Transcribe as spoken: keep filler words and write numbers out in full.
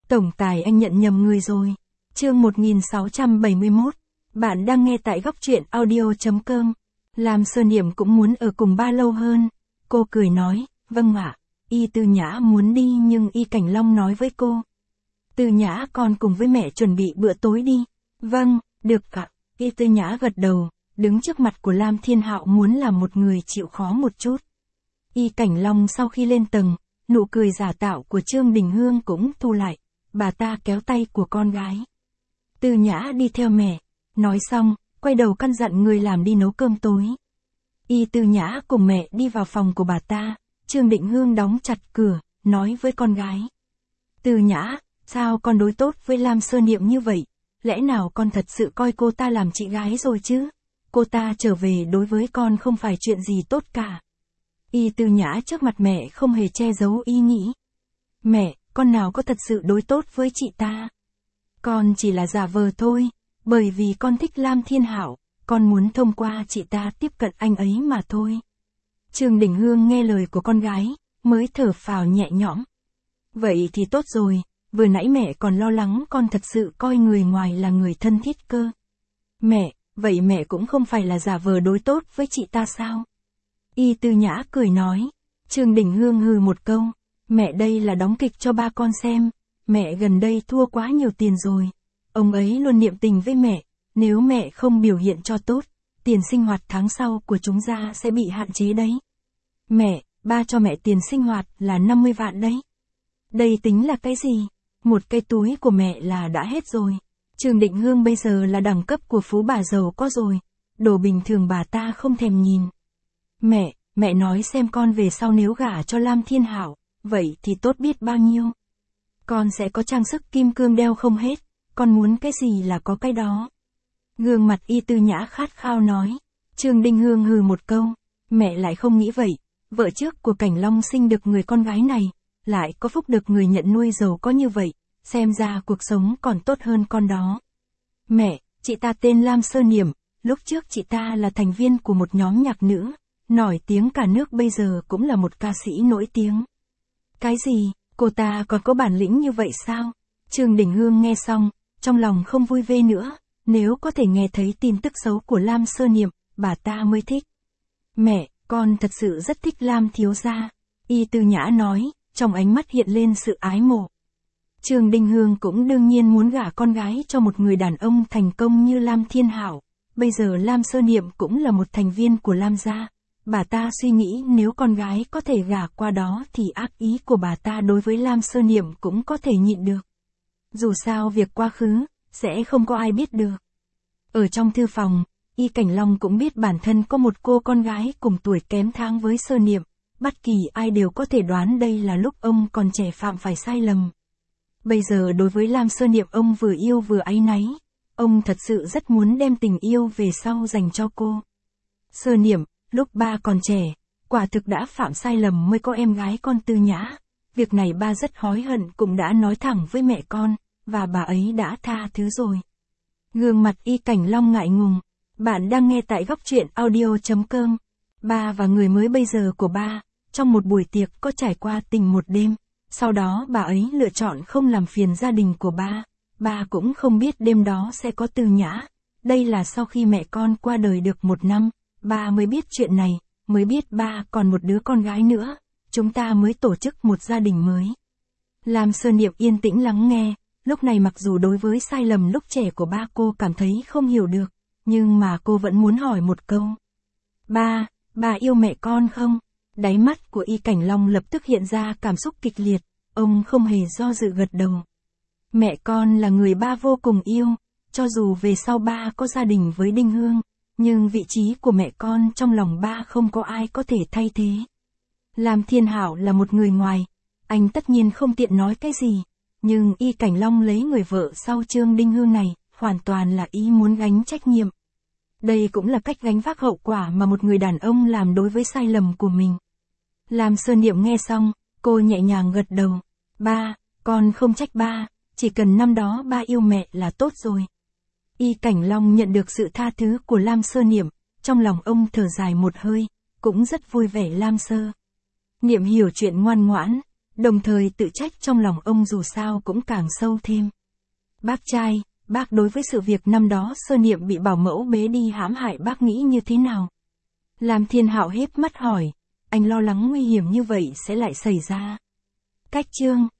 Tổng tài anh nhận nhầm người rồi. Chương một nghìn sáu trăm bảy mươi mốt. Bạn đang nghe tại góc truyện audio chấm com. Lam Sơ Niệm cũng muốn ở cùng ba lâu hơn. Cô cười nói, vâng ạ. Y Tư Nhã muốn đi nhưng Y Cảnh Long nói với cô. Tư Nhã con cùng với mẹ chuẩn bị bữa tối đi. Vâng, được ạ. Y Tư Nhã gật đầu, đứng trước mặt của Lam Thiên Hạo muốn làm một người chịu khó một chút. Y Cảnh Long sau khi lên tầng, nụ cười giả tạo của Trương Đình Hương cũng thu lại. Bà ta kéo tay của con gái. Tư Nhã đi theo mẹ. Nói xong, quay đầu căn dặn người làm đi nấu cơm tối. Y Tư Nhã cùng mẹ đi vào phòng của bà ta. Trương Định Hương đóng chặt cửa, nói với con gái. Tư Nhã, sao con đối tốt với Lam Sơ Niệm như vậy? Lẽ nào con thật sự coi cô ta làm chị gái rồi chứ? Cô ta trở về đối với con không phải chuyện gì tốt cả. Y Tư Nhã trước mặt mẹ không hề che giấu ý nghĩ. Mẹ, con nào có thật sự đối tốt với chị ta? Con chỉ là giả vờ thôi, bởi vì con thích Lam Thiên Hạo, con muốn thông qua chị ta tiếp cận anh ấy mà thôi. Trương Đình Hương nghe lời của con gái, mới thở phào nhẹ nhõm. Vậy thì tốt rồi, vừa nãy mẹ còn lo lắng con thật sự coi người ngoài là người thân thiết cơ. Mẹ, vậy mẹ cũng không phải là giả vờ đối tốt với chị ta sao? Y Tư Nhã cười nói. Trương Đình Hương hừ một câu. Mẹ đây là đóng kịch cho ba con xem. Mẹ gần đây thua quá nhiều tiền rồi. Ông ấy luôn niệm tình với mẹ. Nếu mẹ không biểu hiện cho tốt, tiền sinh hoạt tháng sau của chúng ta sẽ bị hạn chế đấy. Mẹ, ba cho mẹ tiền sinh hoạt là năm mươi vạn đấy. Đây tính là cái gì? Một cái túi của mẹ là đã hết rồi. Trương Định Hương bây giờ là đẳng cấp của phú bà giàu có rồi. Đồ bình thường bà ta không thèm nhìn. Mẹ, mẹ nói xem con về sau nếu gả cho Lam Thiên Hạo, vậy thì tốt biết bao nhiêu. Con sẽ có trang sức kim cương đeo không hết, con muốn cái gì là có cái đó. Gương mặt Y Tư Nhã khát khao nói. Trương Đình Hương hừ một câu, mẹ lại không nghĩ vậy. Vợ trước của Cảnh Long sinh được người con gái này, lại có phúc được người nhận nuôi giàu có như vậy, xem ra cuộc sống còn tốt hơn con đó. Mẹ, chị ta tên Lam Sơ Niệm, lúc trước chị ta là thành viên của một nhóm nhạc nữ, nổi tiếng cả nước, bây giờ cũng là một ca sĩ nổi tiếng. Cái gì, cô ta còn có bản lĩnh như vậy sao? Trương Đình Hương nghe xong, trong lòng không vui vẻ nữa, nếu có thể nghe thấy tin tức xấu của Lam Sơ Niệm, bà ta mới thích. Mẹ, con thật sự rất thích Lam thiếu gia. Y Tư Nhã nói, trong ánh mắt hiện lên sự ái mộ. Trương Đình Hương cũng đương nhiên muốn gả con gái cho một người đàn ông thành công như Lam Thiên Hạo. Bây giờ Lam Sơ Niệm cũng là một thành viên của Lam gia. Bà ta suy nghĩ nếu con gái có thể gả qua đó thì ác ý của bà ta đối với Lam Sơ Niệm cũng có thể nhịn được. Dù sao việc quá khứ, sẽ không có ai biết được. Ở trong thư phòng, Y Cảnh Long cũng biết bản thân có một cô con gái cùng tuổi kém tháng với Sơ Niệm. Bất kỳ ai đều có thể đoán đây là lúc ông còn trẻ phạm phải sai lầm. Bây giờ đối với Lam Sơ Niệm ông vừa yêu vừa áy náy. Ông thật sự rất muốn đem tình yêu về sau dành cho cô. Sơ Niệm, lúc ba còn trẻ, quả thực đã phạm sai lầm mới có em gái con Tư Nhã. Việc này ba rất hối hận cũng đã nói thẳng với mẹ con, và bà ấy đã tha thứ rồi. Gương mặt Y Cảnh Long ngại ngùng. Bạn đang nghe tại góc truyện audio chấm com. Ba và người mới bây giờ của ba, trong một buổi tiệc có trải qua tình một đêm. Sau đó bà ấy lựa chọn không làm phiền gia đình của ba. Ba cũng không biết đêm đó sẽ có Tư Nhã. Đây là sau khi mẹ con qua đời được một năm, ba mới biết chuyện này, mới biết ba còn một đứa con gái nữa. Chúng ta mới tổ chức một gia đình mới. Lam Sơ Niệm yên tĩnh lắng nghe. Lúc này mặc dù đối với sai lầm lúc trẻ của ba cô cảm thấy không hiểu được, nhưng mà cô vẫn muốn hỏi một câu. Ba, ba yêu mẹ con không? Đáy mắt của Y Cảnh Long lập tức hiện ra cảm xúc kịch liệt, ông không hề do dự gật đầu. Mẹ con là người ba vô cùng yêu, cho dù về sau ba có gia đình với Đinh Hương, nhưng vị trí của mẹ con trong lòng ba không có ai có thể thay thế. Lam Thiên Hạo là một người ngoài, anh tất nhiên không tiện nói cái gì, nhưng Y Cảnh Long lấy người vợ sau Trương Đinh Hương này, hoàn toàn là ý muốn gánh trách nhiệm. Đây cũng là cách gánh vác hậu quả mà một người đàn ông làm đối với sai lầm của mình. Lam Sơ Niệm nghe xong, cô nhẹ nhàng gật đầu. Ba, con không trách ba, chỉ cần năm đó ba yêu mẹ là tốt rồi. Y Cảnh Long nhận được sự tha thứ của Lam Sơ Niệm, trong lòng ông thở dài một hơi, cũng rất vui vẻ. Lam Sơ Niệm hiểu chuyện ngoan ngoãn, Đồng thời tự trách trong lòng ông dù sao cũng càng sâu thêm. Bác trai, bác đối với sự việc năm đó Sơ Niệm bị bảo mẫu bế đi hãm hại bác nghĩ như thế nào? Lam Thiên Hạo híp mắt hỏi, anh lo lắng nguy hiểm như vậy sẽ lại xảy ra. Cách chương